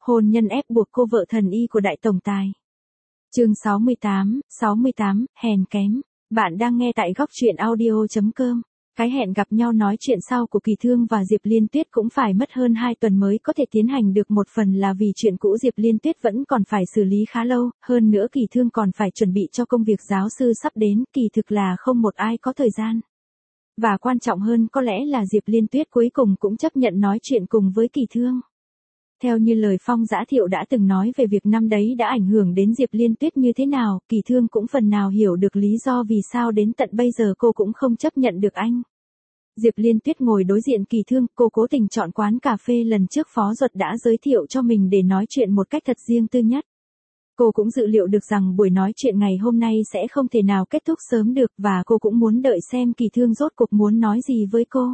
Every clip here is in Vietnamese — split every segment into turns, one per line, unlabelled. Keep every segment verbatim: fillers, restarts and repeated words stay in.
hôn nhân ép buộc cô vợ thần y của đại tổng tài. Chương sáu mươi tám, sáu mươi tám, hèn kém. Bạn đang nghe tại góc truyện audio chấm com. Cái hẹn gặp nhau nói chuyện sau của Kỳ Thương và Diệp Liên Tuyết cũng phải mất hơn hai tuần mới có thể tiến hành được, một phần là vì chuyện cũ Diệp Liên Tuyết vẫn còn phải xử lý khá lâu, hơn nữa Kỳ Thương còn phải chuẩn bị cho công việc giáo sư sắp đến, kỳ thực là không một ai có thời gian. Và quan trọng hơn có lẽ là Diệp Liên Tuyết cuối cùng cũng chấp nhận nói chuyện cùng với Kỳ Thương. Theo như lời Phong Dã Thiệu đã từng nói về việc năm đấy đã ảnh hưởng đến Diệp Liên Tuyết như thế nào, Kỳ Thương cũng phần nào hiểu được lý do vì sao đến tận bây giờ cô cũng không chấp nhận được anh. Diệp Liên Tuyết ngồi đối diện Kỳ Thương, cô cố tình chọn quán cà phê lần trước Phó Duật đã giới thiệu cho mình để nói chuyện một cách thật riêng tư nhất. Cô cũng dự liệu được rằng buổi nói chuyện ngày hôm nay sẽ không thể nào kết thúc sớm được và cô cũng muốn đợi xem Kỳ Thương rốt cuộc muốn nói gì với cô.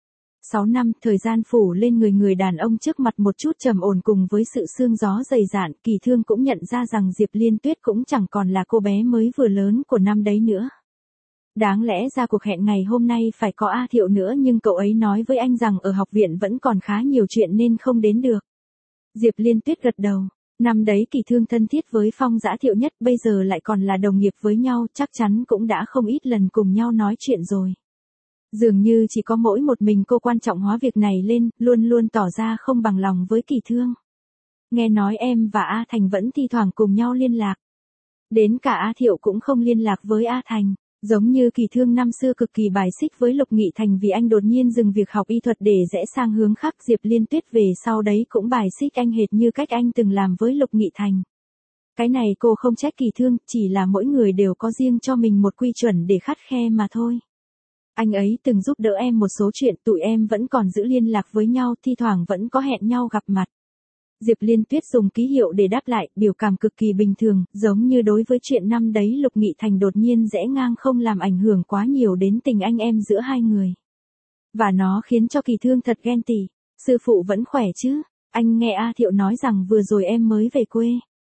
Sáu năm, thời gian phủ lên người người đàn ông trước mặt một chút trầm ổn cùng với sự sương gió dày dạn, Kỳ Thương cũng nhận ra rằng Diệp Liên Tuyết cũng chẳng còn là cô bé mới vừa lớn của năm đấy nữa. Đáng lẽ ra cuộc hẹn ngày hôm nay phải có A Thiệu nữa, nhưng cậu ấy nói với anh rằng ở học viện vẫn còn khá nhiều chuyện nên không đến được. Diệp Liên Tuyết gật đầu. Năm đấy Kỳ Thương thân thiết với Phong Dã Thiệu nhất, bây giờ lại còn là đồng nghiệp với nhau, chắc chắn cũng đã không ít lần cùng nhau nói chuyện rồi. Dường như chỉ có mỗi một mình cô quan trọng hóa việc này lên, luôn luôn tỏ ra không bằng lòng với Kỳ Thương. Nghe nói em và A Thành vẫn thi thoảng cùng nhau liên lạc. Đến cả A Thiệu cũng không liên lạc với A Thành. Giống như Kỳ Thương năm xưa cực kỳ bài xích với Lục Nghị Thành vì anh đột nhiên dừng việc học y thuật để rẽ sang hướng khác, Diệp Liên Tuyết về sau đấy cũng bài xích anh hệt như cách anh từng làm với Lục Nghị Thành. Cái này cô không trách Kỳ Thương, chỉ là mỗi người đều có riêng cho mình một quy chuẩn để khắt khe mà thôi. Anh ấy từng giúp đỡ em một số chuyện, tụi em vẫn còn giữ liên lạc với nhau, thi thoảng vẫn có hẹn nhau gặp mặt. Diệp Liên Tuyết dùng ký hiệu để đáp lại, biểu cảm cực kỳ bình thường, giống như đối với chuyện năm đấy Lục Nghị Thành đột nhiên rẽ ngang không làm ảnh hưởng quá nhiều đến tình anh em giữa hai người. Và nó khiến cho Kỳ Thương thật ghen tị. Sư phụ vẫn khỏe chứ? Anh nghe A Thiệu nói rằng vừa rồi em mới về quê.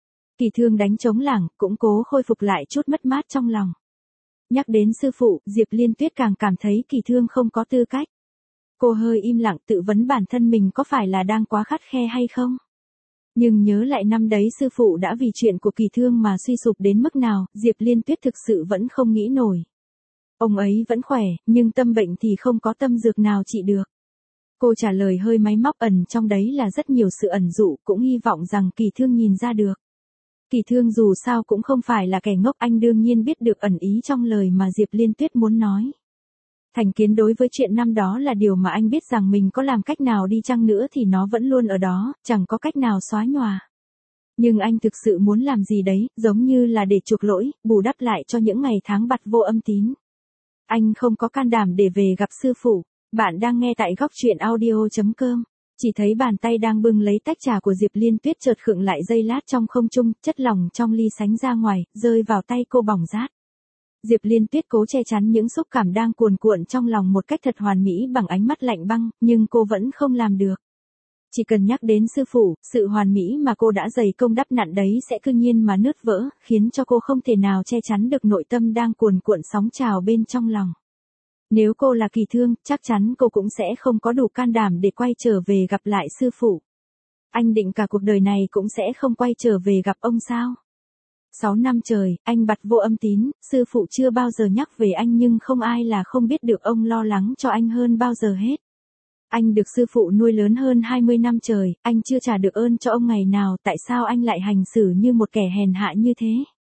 Kỳ Thương đánh trống lảng, cũng cố khôi phục lại chút mất mát trong lòng. Nhắc đến sư phụ, Diệp Liên Tuyết càng cảm thấy Kỳ Thương không có tư cách. Cô hơi im lặng tự vấn bản thân mình có phải là đang quá khắt khe hay không? Nhưng nhớ lại năm đấy sư phụ đã vì chuyện của Kỳ Thương mà suy sụp đến mức nào, Diệp Liên Tuyết thực sự vẫn không nghĩ nổi. Ông ấy vẫn khỏe, nhưng tâm bệnh thì không có tâm dược nào trị được. Cô trả lời hơi máy móc, ẩn trong đấy là rất nhiều sự ẩn dụ, cũng hy vọng rằng Kỳ Thương nhìn ra được. Kỳ Thương dù sao cũng không phải là kẻ ngốc, anh đương nhiên biết được ẩn ý trong lời mà Diệp Liên Tuyết muốn nói. Thành kiến đối với chuyện năm đó là điều mà anh biết rằng mình có làm cách nào đi chăng nữa thì nó vẫn luôn ở đó, chẳng có cách nào xóa nhòa. Nhưng anh thực sự muốn làm gì đấy, giống như là để chuộc lỗi, bù đắp lại cho những ngày tháng bặt vô âm tín. Anh không có can đảm để về gặp sư phụ. Bạn đang nghe tại góc truyện audio chấm com. Chỉ thấy bàn tay đang bưng lấy tách trà của Diệp Liên Tuyết chợt khựng lại giây lát trong không trung, chất lỏng trong ly sánh ra ngoài, rơi vào tay cô bỏng rát. Diệp Liên Tuyết cố che chắn những xúc cảm đang cuồn cuộn trong lòng một cách thật hoàn mỹ bằng ánh mắt lạnh băng, nhưng cô vẫn không làm được. Chỉ cần nhắc đến sư phụ, sự hoàn mỹ mà cô đã dày công đắp nặn đấy sẽ cứ nhiên mà nứt vỡ, khiến cho cô không thể nào che chắn được nội tâm đang cuồn cuộn sóng trào bên trong lòng. Nếu cô là Kỳ Thương, chắc chắn cô cũng sẽ không có đủ can đảm để quay trở về gặp lại sư phụ. Anh định cả cuộc đời này cũng sẽ không quay trở về gặp ông sao? Sáu năm trời, anh bặt vô âm tín, sư phụ chưa bao giờ nhắc về anh nhưng không ai là không biết được ông lo lắng cho anh hơn bao giờ hết. Anh được sư phụ nuôi lớn hơn hai mươi năm trời, anh chưa trả được ơn cho ông ngày nào, tại sao anh lại hành xử như một kẻ hèn hạ như thế?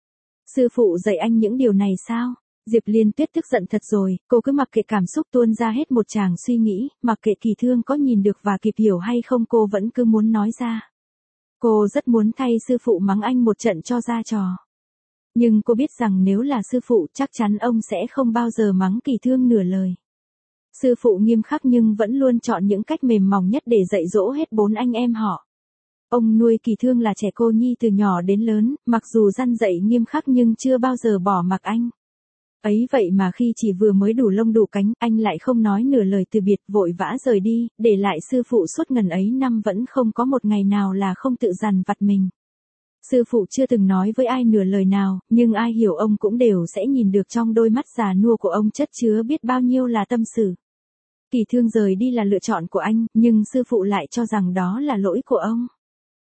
Sư phụ dạy anh những điều này sao? Diệp Liên Tuyết tức giận thật rồi, cô cứ mặc kệ cảm xúc tuôn ra hết một tràng suy nghĩ, mặc kệ Kỳ Thương có nhìn được và kịp hiểu hay không, cô vẫn cứ muốn nói ra. Cô rất muốn thay sư phụ mắng anh một trận cho ra trò. Nhưng cô biết rằng nếu là sư phụ chắc chắn ông sẽ không bao giờ mắng Kỳ Thương nửa lời. Sư phụ nghiêm khắc nhưng vẫn luôn chọn những cách mềm mỏng nhất để dạy dỗ hết bốn anh em họ. Ông nuôi Kỳ Thương là trẻ cô nhi từ nhỏ đến lớn, mặc dù răn dạy nghiêm khắc nhưng chưa bao giờ bỏ mặc anh. Ấy vậy mà khi chỉ vừa mới đủ lông đủ cánh, anh lại không nói nửa lời từ biệt, vội vã rời đi, để lại sư phụ suốt ngần ấy năm vẫn không có một ngày nào là không tự dằn vặt mình. Sư phụ chưa từng nói với ai nửa lời nào, nhưng ai hiểu ông cũng đều sẽ nhìn được trong đôi mắt già nua của ông chất chứa biết bao nhiêu là tâm sự. Kỳ Thương rời đi là lựa chọn của anh, nhưng sư phụ lại cho rằng đó là lỗi của ông.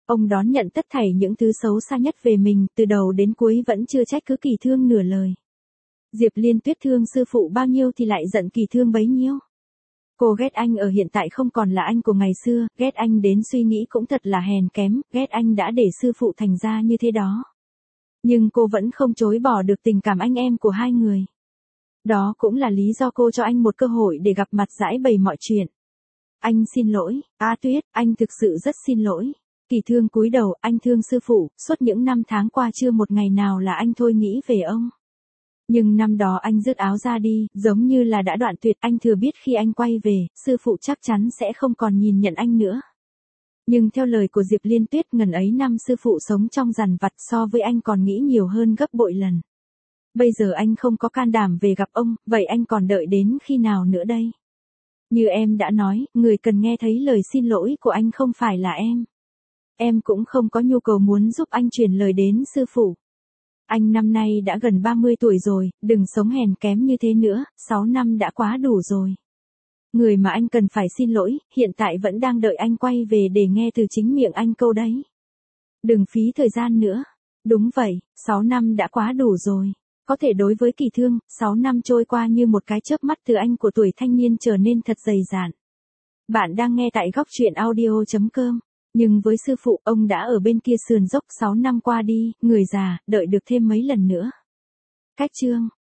Ông đón nhận tất thảy những thứ xấu xa nhất về mình, từ đầu đến cuối vẫn chưa trách cứ Kỳ Thương nửa lời. Diệp Liên Tuyết thương sư phụ bao nhiêu thì lại giận Kỳ Thương bấy nhiêu. Cô ghét anh ở hiện tại không còn là anh của ngày xưa, ghét anh đến suy nghĩ cũng thật là hèn kém, ghét anh đã để sư phụ thành ra như thế đó. Nhưng cô vẫn không chối bỏ được tình cảm anh em của hai người. Đó cũng là lý do cô cho anh một cơ hội để gặp mặt giải bày mọi chuyện. Anh xin lỗi, Á Tuyết, anh thực sự rất xin lỗi. Kỳ Thương cúi đầu, anh thương sư phụ, suốt những năm tháng qua chưa một ngày nào là anh thôi nghĩ về ông. Nhưng năm đó anh rứt áo ra đi, giống như là đã đoạn tuyệt, anh thừa biết khi anh quay về, sư phụ chắc chắn sẽ không còn nhìn nhận anh nữa. Nhưng theo lời của Diệp Liên Tuyết, ngần ấy năm sư phụ sống trong dằn vặt, so với anh còn nghĩ nhiều hơn gấp bội lần. Bây giờ anh không có can đảm về gặp ông, vậy anh còn đợi đến khi nào nữa đây? Như em đã nói, người cần nghe thấy lời xin lỗi của anh không phải là em. Em cũng không có nhu cầu muốn giúp anh truyền lời đến sư phụ. Anh năm nay đã gần ba mươi tuổi rồi, đừng sống hèn kém như thế nữa, sáu năm đã quá đủ rồi. Người mà anh cần phải xin lỗi, hiện tại vẫn đang đợi anh quay về để nghe từ chính miệng anh câu đấy. Đừng phí thời gian nữa. Đúng vậy, sáu năm đã quá đủ rồi. Có thể đối với Kỳ Thương, sáu năm trôi qua như một cái chớp mắt, từ anh của tuổi thanh niên trở nên thật dày dạn. Bạn đang nghe tại góc truyện audio chấm com. Nhưng với sư phụ, ông đã ở bên kia sườn dốc sáu năm qua đi, người già, đợi được thêm mấy lần nữa. Cách chương